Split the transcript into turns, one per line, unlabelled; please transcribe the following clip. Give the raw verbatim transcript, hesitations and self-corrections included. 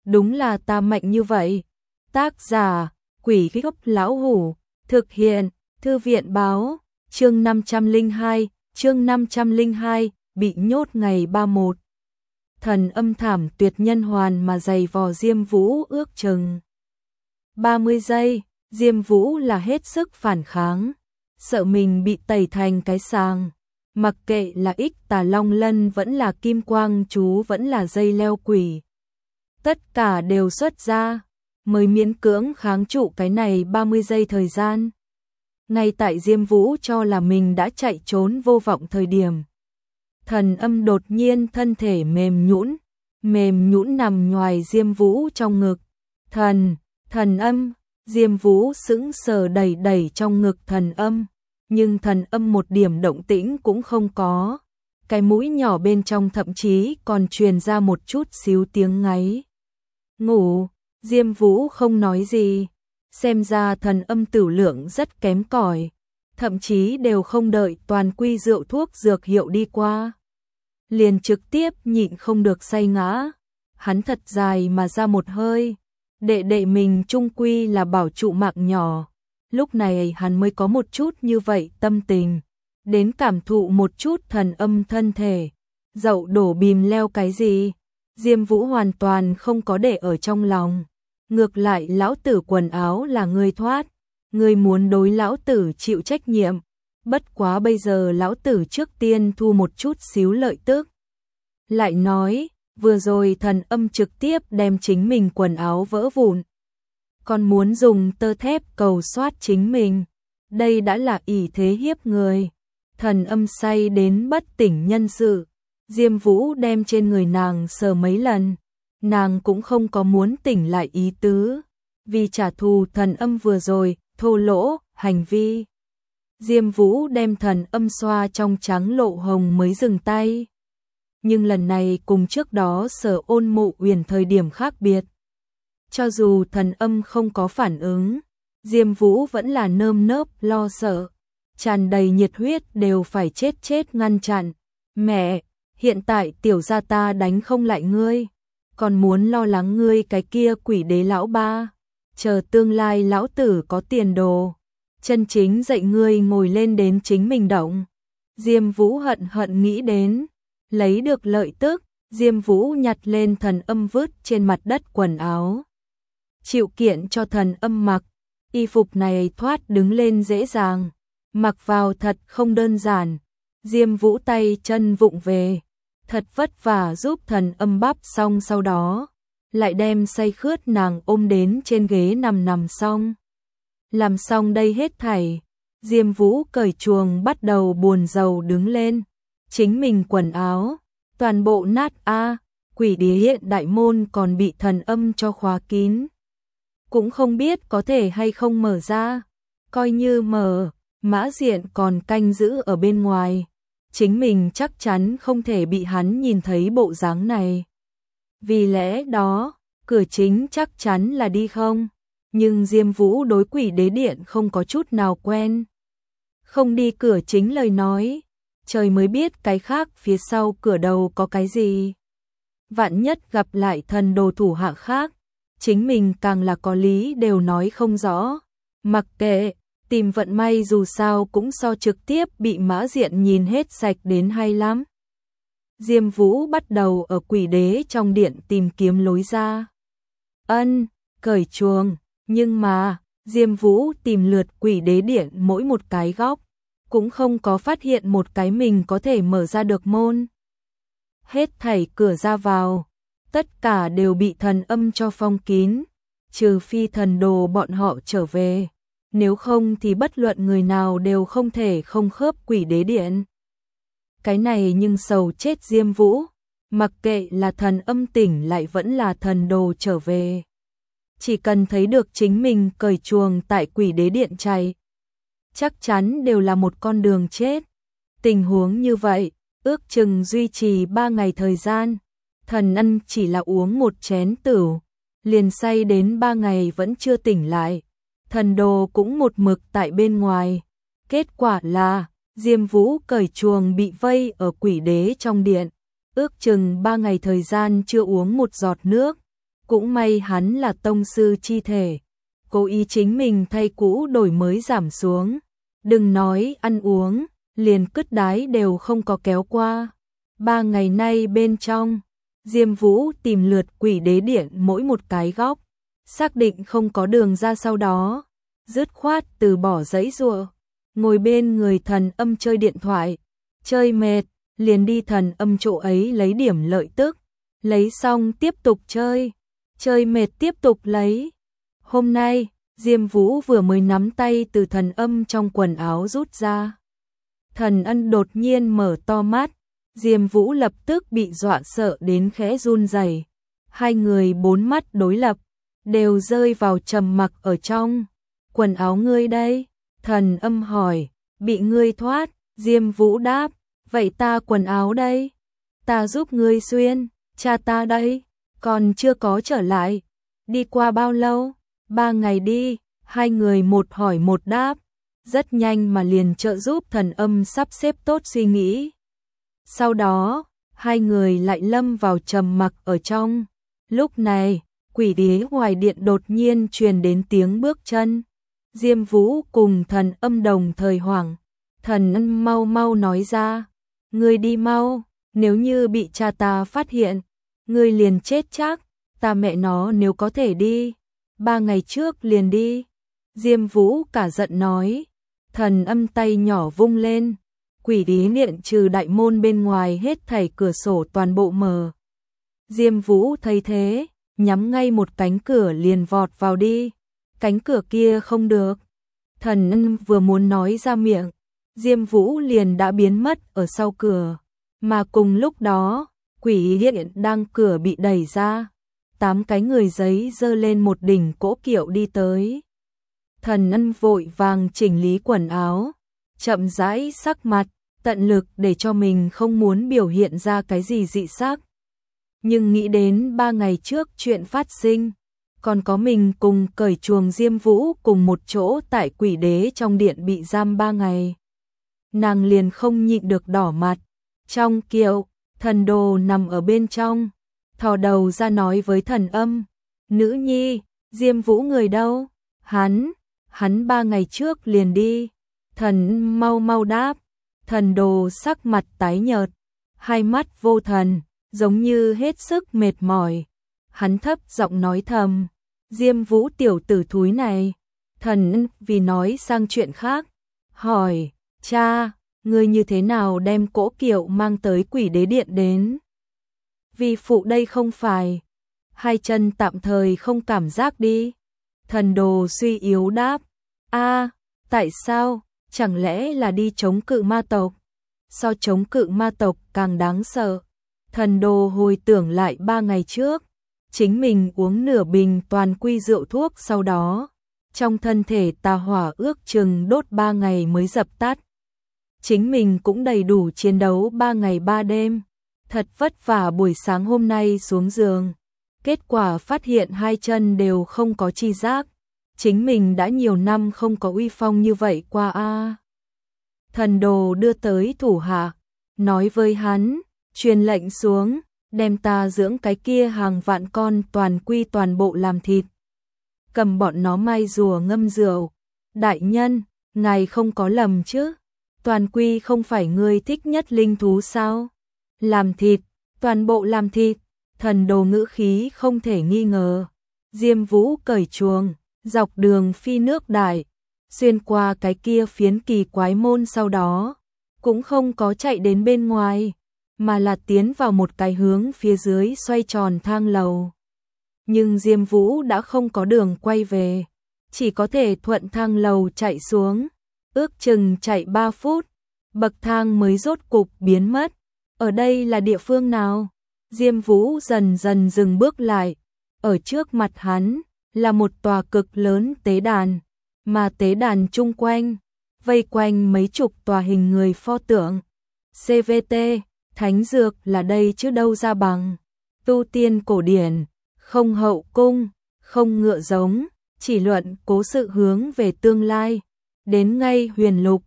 đúng là ta mạnh như vậy. Tác giả, Quỷ Gốc Lão Hủ, thực hiện, Thư viện báo, chương năm trăm lẻ hai, chương năm trăm lẻ hai, bị nhốt ngày ba mươi mốt. Thần âm thảm tuyệt nhân hoàn mà giày vò Diêm Vũ ước chừng ba mươi giây, Diêm Vũ là hết sức phản kháng, sợ mình bị tẩy thành cái sàng, mặc kệ là ích tà long lân vẫn là kim quang chú vẫn là dây leo quỷ. Tất cả đều xuất ra, mới miễn cưỡng kháng trụ cái này ba mươi giây thời gian. Ngay tại Diêm Vũ cho là mình đã chạy trốn vô vọng thời điểm. Thần âm đột nhiên thân thể mềm nhũn, mềm nhũn nằm ngoài Diêm Vũ trong ngực. Thần, thần âm, Diêm Vũ sững sờ đẩy đẩy trong ngực thần âm, nhưng thần âm một điểm động tĩnh cũng không có. Cái mũi nhỏ bên trong thậm chí còn truyền ra một chút xíu tiếng ngáy. Ngủ, Diêm Vũ không nói gì, xem ra thần âm tử lượng rất kém cỏi, thậm chí đều không đợi toàn quy rượu thuốc dược hiệu đi qua. Liền trực tiếp nhịn không được say ngã, hắn thật dài mà ra một hơi, đệ đệ mình chung quy là bảo trụ mạng nhỏ, lúc này hắn mới có một chút như vậy tâm tình, đến cảm thụ một chút thần âm thân thể, dậu đổ bìm leo cái gì, Diêm Vũ hoàn toàn không có để ở trong lòng, ngược lại lão tử quần áo là ngươi thoát, ngươi muốn đối lão tử chịu trách nhiệm. Bất quá bây giờ lão tử trước tiên thu một chút xíu lợi tức. Lại nói, vừa rồi thần âm trực tiếp đem chính mình quần áo vỡ vụn. Còn muốn dùng tơ thép cầu soát chính mình. Đây đã là ỷ thế hiếp người. Thần âm say đến bất tỉnh nhân sự. Diêm Vũ đem trên người nàng sờ mấy lần. Nàng cũng không có muốn tỉnh lại ý tứ. Vì trả thù thần âm vừa rồi, thô lỗ, hành vi. Diêm Vũ đem thần âm xoa trong trắng lộ hồng mới dừng tay. Nhưng lần này cùng trước đó Sở Ôn Mộ Uyển thời điểm khác biệt. Cho dù thần âm không có phản ứng, Diêm Vũ vẫn là nơm nớp lo sợ, tràn đầy nhiệt huyết đều phải chết chết ngăn chặn. Mẹ, hiện tại tiểu gia ta đánh không lại ngươi, còn muốn lo lắng ngươi cái kia quỷ đế lão ba, chờ tương lai lão tử có tiền đồ. Chân chính dạy ngươi ngồi lên đến chính mình động. Diêm Vũ hận hận nghĩ đến, lấy được lợi tức, Diêm Vũ nhặt lên thần âm vứt trên mặt đất quần áo. Chịu kiện cho thần âm mặc, y phục này thoát đứng lên dễ dàng, mặc vào thật không đơn giản. Diêm Vũ tay chân vụng về, thật vất vả giúp thần âm bắp xong sau đó, lại đem say khướt nàng ôm đến trên ghế nằm nằm xong. Làm xong đây hết thảy, Diêm Vũ cởi chuồng bắt đầu buồn rầu đứng lên, chính mình quần áo, toàn bộ nát a, quỷ đế hiện đại môn còn bị thần âm cho khóa kín. Cũng không biết có thể hay không mở ra, coi như mở, Mã Diện còn canh giữ ở bên ngoài, chính mình chắc chắn không thể bị hắn nhìn thấy bộ dáng này. Vì lẽ đó, cửa chính chắc chắn là đi không. Nhưng Diêm Vũ đối quỷ đế điện không có chút nào quen. Không đi cửa chính lời nói, trời mới biết cái khác phía sau cửa đầu có cái gì. Vạn nhất gặp lại thần đồ thủ hạ khác, chính mình càng là có lý đều nói không rõ. Mặc kệ, tìm vận may dù sao cũng so trực tiếp bị Mã Diện nhìn hết sạch đến hay lắm. Diêm Vũ bắt đầu ở quỷ đế trong điện tìm kiếm lối ra. Ân, cởi chuồng. Nhưng mà, Diêm Vũ tìm lượt quỷ đế điện mỗi một cái góc, cũng không có phát hiện một cái mình có thể mở ra được môn. Hết thảy cửa ra vào, tất cả đều bị thần âm cho phong kín, trừ phi thần đồ bọn họ trở về, nếu không thì bất luận người nào đều không thể không khớp quỷ đế điện. Cái này nhưng sầu chết Diêm Vũ, mặc kệ là thần âm tỉnh lại vẫn là thần đồ trở về. Chỉ cần thấy được chính mình cởi chuồng tại quỷ đế điện chạy, chắc chắn đều là một con đường chết. Tình huống như vậy, ước chừng duy trì ba ngày thời gian, thần âm chỉ là uống một chén tửu, liền say đến ba ngày vẫn chưa tỉnh lại. Thần đồ cũng một mực tại bên ngoài. Kết quả là, Diêm Vũ cởi chuồng bị vây ở quỷ đế trong điện, ước chừng ba ngày thời gian chưa uống một giọt nước. Cũng may hắn là tông sư chi thể, cố ý chính mình thay cũ đổi mới giảm xuống. Đừng nói ăn uống, liền cứt đái đều không có kéo qua. Ba ngày nay bên trong, Diêm Vũ tìm lượt Quỷ Đế Điện mỗi một cái góc, xác định không có đường ra, sau đó dứt khoát từ bỏ giấy giụa, ngồi bên người Thần Âm chơi điện thoại, chơi mệt, liền đi Thần Âm chỗ ấy lấy điểm lợi tức, lấy xong tiếp tục chơi, chơi mệt tiếp tục lấy. Hôm nay, Diêm Vũ vừa mới nắm tay từ Thần Âm trong quần áo rút ra. Thần Ân đột nhiên mở to mắt, Diêm Vũ lập tức bị dọa sợ đến khẽ run rẩy. Hai người bốn mắt đối lập, đều rơi vào trầm mặc ở trong. Quần áo ngươi đây? Thần Âm hỏi. Bị ngươi thoát, Diêm Vũ đáp. Vậy ta quần áo đây? Ta giúp ngươi xuyên. Cha ta đây? Còn chưa có trở lại. Đi qua bao lâu? Ba ngày đi. Hai người một hỏi một đáp. Rất nhanh mà liền trợ giúp Thần Âm sắp xếp tốt suy nghĩ. Sau đó, hai người lại lâm vào trầm mặc ở trong. Lúc này, Quỷ Đế ngoài điện đột nhiên truyền đến tiếng bước chân. Diêm Vũ cùng Thần Âm đồng thời hoảng. Thần Âm mau mau nói ra. Ngươi đi mau, nếu như bị cha ta phát hiện, ngươi liền chết chắc. Ta mẹ nó nếu có thể đi, ba ngày trước liền đi. Diêm Vũ cả giận nói. Thần Âm tay nhỏ vung lên. Quỷ Đế Điện trừ đại môn bên ngoài hết thảy cửa sổ toàn bộ mở. Diêm Vũ thấy thế, nhắm ngay một cánh cửa liền vọt vào đi. Cánh cửa kia không được. Thần Ân vừa muốn nói ra miệng, Diêm Vũ liền đã biến mất ở sau cửa. Mà cùng lúc đó, Quỷ Đế Điện đang cửa bị đẩy ra. Tám cái người giấy dơ lên một đỉnh cỗ kiệu đi tới. Thần Ân vội vàng chỉnh lý quần áo, chậm rãi sắc mặt, tận lực để cho mình không muốn biểu hiện ra cái gì dị sắc. Nhưng nghĩ đến ba ngày trước chuyện phát sinh, còn có mình cùng cởi chuồng Diêm Vũ cùng một chỗ tại Quỷ Đế trong điện bị giam ba ngày. Nàng liền không nhịn được đỏ mặt. Trong kiệu, Thần Đồ nằm ở bên trong, thò đầu ra nói với Thần Âm. Nữ nhi, Diêm Vũ người đâu? Hắn, hắn ba ngày trước liền đi. Thần mau mau đáp. Thần Đồ sắc mặt tái nhợt, hai mắt vô thần, giống như hết sức mệt mỏi. Hắn thấp giọng nói thầm, Diêm Vũ tiểu tử thúi này. Thần vì nói sang chuyện khác, hỏi, cha, ngươi như thế nào đem cỗ kiệu mang tới Quỷ Đế Điện đến? Vì phụ đây không phải, hai chân tạm thời không cảm giác đi. Thần Đồ suy yếu đáp, a, tại sao? Chẳng lẽ là đi chống cự ma tộc? So chống cự ma tộc càng đáng sợ. Thần Đồ hồi tưởng lại ba ngày trước, chính mình uống nửa bình toàn quy rượu thuốc, sau đó trong thân thể tà hỏa ước chừng đốt ba ngày mới dập tắt. Chính mình cũng đầy đủ chiến đấu ba ngày ba đêm, thật vất vả buổi sáng hôm nay xuống giường, kết quả phát hiện hai chân đều không có chi giác. Chính mình đã nhiều năm không có uy phong như vậy qua a. Thần Đồ đưa tới thủ hạ, nói với hắn, truyền lệnh xuống, đem ta dưỡng cái kia hàng vạn con toàn quy toàn bộ làm thịt. Cầm bọn nó mai rùa ngâm rượu. Đại nhân, ngài không có lầm chứ? Toàn quy không phải ngươi thích nhất linh thú sao? Làm thịt, toàn bộ làm thịt. Thần Đồ ngữ khí không thể nghi ngờ. Diêm Vũ cởi chuồng, dọc đường phi nước đại, xuyên qua cái kia phiến kỳ quái môn, sau đó cũng không có chạy đến bên ngoài, mà là tiến vào một cái hướng phía dưới xoay tròn thang lầu. Nhưng Diêm Vũ đã không có đường quay về, chỉ có thể thuận thang lầu chạy xuống, ước chừng chạy ba phút, bậc thang mới rốt cục biến mất. Ở đây là địa phương nào? Diêm Vũ dần dần dừng bước lại, ở trước mặt hắn là một tòa cực lớn tế đàn, mà tế đàn chung quanh vây quanh mấy chục tòa hình người pho tượng. xê vê tê, thánh dược là đây chứ đâu ra bằng. Tu tiên cổ điển, không hậu cung, không ngựa giống, chỉ luận cố sự hướng về tương lai. Đến ngay huyền lục,